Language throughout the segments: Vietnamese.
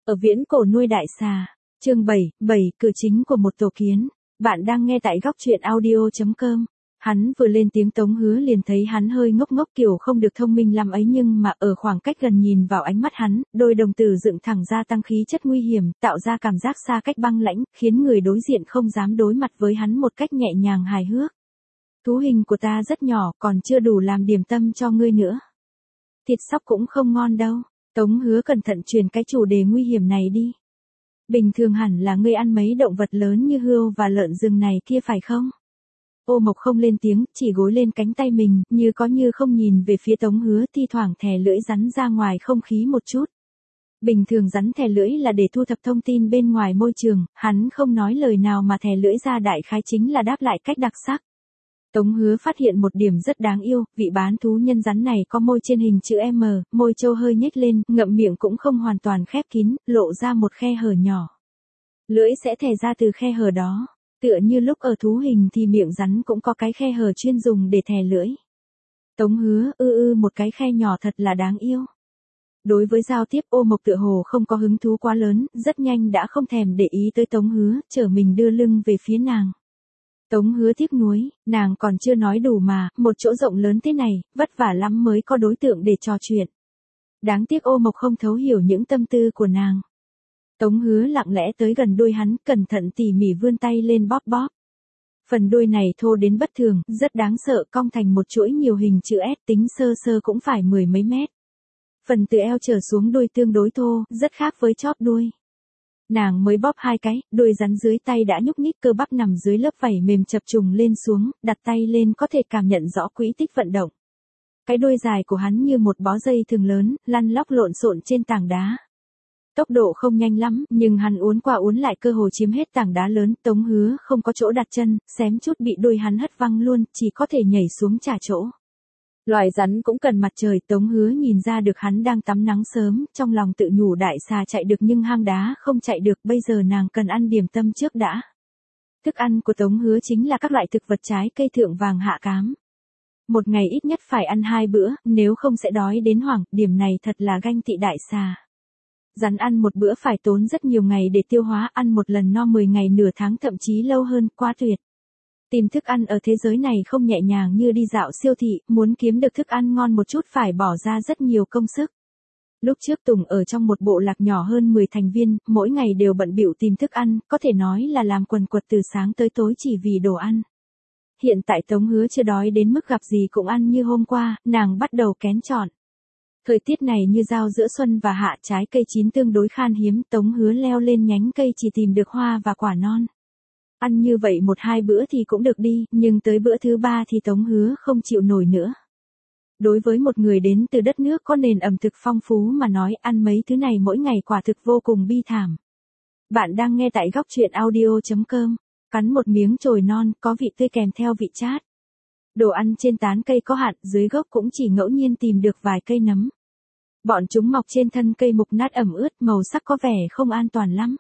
Ở viễn cổ nuôi đại xà. Chương 7, cửa chính của một tổ kiến. Bạn đang nghe tại góc truyện audio.com. Hắn vừa lên tiếng Tống Hứa liền thấy hắn hơi ngốc ngốc kiểu không được thông minh lắm ấy, nhưng mà ở khoảng cách gần nhìn vào ánh mắt hắn, đôi đồng tử dựng thẳng ra tăng khí chất nguy hiểm, tạo ra cảm giác xa cách băng lãnh, khiến người đối diện không dám đối mặt với hắn một cách nhẹ nhàng hài hước. Thú hình của ta rất nhỏ, còn chưa đủ làm điểm tâm cho ngươi nữa. Thịt sóc cũng không ngon đâu. Tống Hứa cẩn thận truyền cái chủ đề nguy hiểm này đi. Bình thường hẳn là ngươi ăn mấy động vật lớn như hươu và lợn rừng này kia phải không? Ô Mộc không lên tiếng, chỉ gối lên cánh tay mình, như có như không nhìn về phía Tống Hứa, thi thoảng thè lưỡi rắn ra ngoài không khí một chút. Bình thường rắn thè lưỡi là để thu thập thông tin bên ngoài môi trường, hắn không nói lời nào mà thè lưỡi ra đại khái chính là đáp lại cách đặc sắc. Tống Hứa phát hiện một điểm rất đáng yêu, vị bán thú nhân rắn này có môi trên hình chữ M, môi trâu hơi nhếch lên, ngậm miệng cũng không hoàn toàn khép kín, lộ ra một khe hở nhỏ. Lưỡi sẽ thè ra từ khe hở đó. Tựa như lúc ở thú hình thì miệng rắn cũng có cái khe hở chuyên dùng để thè lưỡi. Tống Hứa một cái khe nhỏ thật là đáng yêu. Đối với giao tiếp, Ô Mộc tựa hồ không có hứng thú quá lớn, rất nhanh đã không thèm để ý tới Tống Hứa, trở mình đưa lưng về phía nàng. Tống Hứa tiếc nuối, nàng còn chưa nói đủ mà, một chỗ rộng lớn thế này, vất vả lắm mới có đối tượng để trò chuyện. Đáng tiếc Ô Mộc không thấu hiểu những tâm tư của nàng. Tống Hứa lặng lẽ tới gần đuôi hắn, cẩn thận tỉ mỉ vươn tay lên bóp bóp. Phần đuôi này thô đến bất thường, rất đáng sợ, cong thành một chuỗi nhiều hình chữ S, tính sơ sơ cũng phải mười mấy mét. Phần từ eo trở xuống đuôi tương đối thô, rất khác với chóp đuôi. Nàng mới bóp hai cái, đuôi rắn dưới tay đã nhúc nhích, cơ bắp nằm dưới lớp vảy mềm chập trùng lên xuống, đặt tay lên có thể cảm nhận rõ quỹ tích vận động. Cái đuôi dài của hắn như một bó dây thừng lớn, lăn lóc lộn xộn trên tảng đá. Tốc độ không nhanh lắm, nhưng hắn uốn qua uốn lại cơ hồ chiếm hết tảng đá lớn, Tống Hứa không có chỗ đặt chân, xém chút bị đuôi hắn hất văng luôn, chỉ có thể nhảy xuống trả chỗ. Loài rắn cũng cần mặt trời, Tống Hứa nhìn ra được hắn đang tắm nắng sớm, trong lòng tự nhủ đại xà chạy được nhưng hang đá không chạy được, bây giờ nàng cần ăn điểm tâm trước đã. Thức ăn của Tống Hứa chính là các loại thực vật trái cây thượng vàng hạ cám. Một ngày ít nhất phải ăn 2 bữa, nếu không sẽ đói đến hoảng, điểm này thật là ganh tị đại xà. Rắn ăn một bữa phải tốn rất nhiều ngày để tiêu hóa, ăn một lần no 10 ngày nửa tháng thậm chí lâu hơn, quá tuyệt. Tìm thức ăn ở thế giới này không nhẹ nhàng như đi dạo siêu thị, muốn kiếm được thức ăn ngon một chút phải bỏ ra rất nhiều công sức. Lúc trước Tùng ở trong một bộ lạc nhỏ hơn 10 thành viên, mỗi ngày đều bận bịu tìm thức ăn, có thể nói là làm quần quật từ sáng tới tối chỉ vì đồ ăn. Hiện tại Tống Hứa chưa đói đến mức gặp gì cũng ăn như hôm qua, nàng bắt đầu kén chọn. Thời tiết này như giao giữa xuân và hạ, trái cây chín tương đối khan hiếm, Tống Hứa leo lên nhánh cây chỉ tìm được hoa và quả non. Ăn như vậy 1-2 bữa thì cũng được đi, nhưng tới bữa thứ 3 thì Tống Hứa không chịu nổi nữa. Đối với một người đến từ đất nước có nền ẩm thực phong phú mà nói, ăn mấy thứ này mỗi ngày quả thực vô cùng bi thảm. Bạn đang nghe tại góc truyện audio.com. Cắn một miếng chồi non, có vị tươi kèm theo vị chát. Đồ ăn trên tán cây có hạn, dưới gốc cũng chỉ ngẫu nhiên tìm được vài cây nấm. Bọn chúng mọc trên thân cây mục nát ẩm ướt, màu sắc có vẻ không an toàn lắm.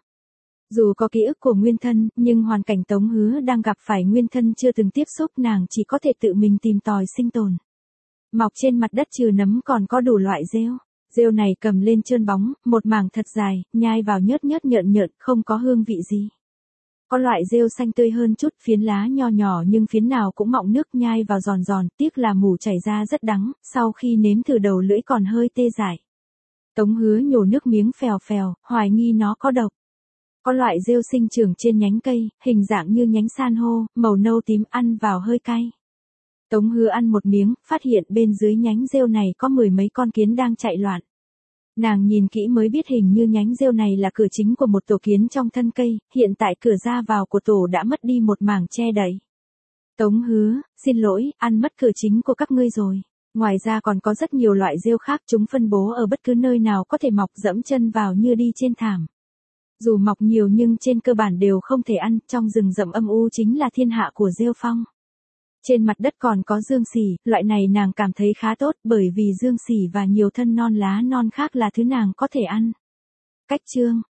Dù có ký ức của nguyên thân, nhưng hoàn cảnh Tống Hứa đang gặp phải nguyên thân chưa từng tiếp xúc, nàng chỉ có thể tự mình tìm tòi sinh tồn. Mọc trên mặt đất trừ nấm còn có đủ loại rêu. Rêu này cầm lên trơn bóng, một mảng thật dài, nhai vào nhớt nhớt nhợn nhợn, không có hương vị gì. Có loại rêu xanh tươi hơn chút, phiến lá nho nhỏ nhưng phiến nào cũng mọng nước, nhai vào giòn giòn, tiếc là mủ chảy ra rất đắng, sau khi nếm thử đầu lưỡi còn hơi tê dại. Tống Hứa nhổ nước miếng phèo phèo, hoài nghi nó có độc. Có loại rêu sinh trưởng trên nhánh cây, hình dạng như nhánh san hô, màu nâu tím, ăn vào hơi cay. Tống Hứa ăn một miếng, phát hiện bên dưới nhánh rêu này có 10 mấy con kiến đang chạy loạn. Nàng nhìn kỹ mới biết hình như nhánh rêu này là cửa chính của một tổ kiến trong thân cây, hiện tại cửa ra vào của tổ đã mất đi một mảng che đậy. Tống Hứa, xin lỗi, ăn mất cửa chính của các ngươi rồi. Ngoài ra còn có rất nhiều loại rêu khác, chúng phân bố ở bất cứ nơi nào có thể mọc, dẫm chân vào như đi trên thảm. Dù mọc nhiều nhưng trên cơ bản đều không thể ăn, trong rừng rậm âm u chính là thiên hạ của rêu phong. Trên mặt đất còn có dương xỉ, loại này nàng cảm thấy khá tốt bởi vì dương xỉ và nhiều thân non lá non khác là thứ nàng có thể ăn. Cách chương,